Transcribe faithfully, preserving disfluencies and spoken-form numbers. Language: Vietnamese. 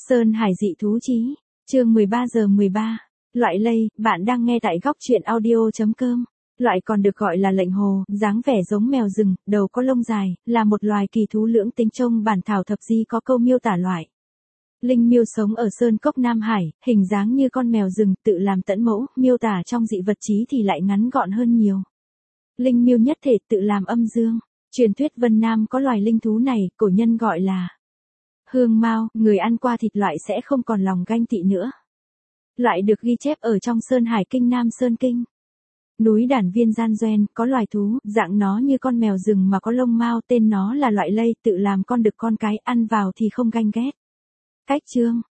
Sơn Hải dị thú chí, chương mười ba giờ mười ba. Loại lây, bạn đang nghe tại góc truyện audio.com. Loại còn được gọi là lệnh hồ, dáng vẻ giống mèo rừng, đầu có lông dài, là một loài kỳ thú lưỡng tính. Trong bản thảo thập di có câu miêu tả loại linh miêu sống ở Sơn Cốc Nam Hải, hình dáng như con mèo rừng, tự làm tẫn mẫu, miêu tả trong dị vật chí thì lại ngắn gọn hơn nhiều. Linh miêu nhất thể tự làm âm dương. Truyền thuyết Vân Nam có loài linh thú này, cổ nhân gọi là hương mao, người ăn qua thịt loại sẽ không còn lòng ganh tị nữa. Loại được ghi chép ở trong Sơn Hải Kinh Nam Sơn Kinh. Núi Đản Viên Gian Doen, có loài thú, dạng nó như con mèo rừng mà có lông mao, tên nó là loại lây, tự làm con đực con cái, ăn vào thì không ganh ghét. Cách chương,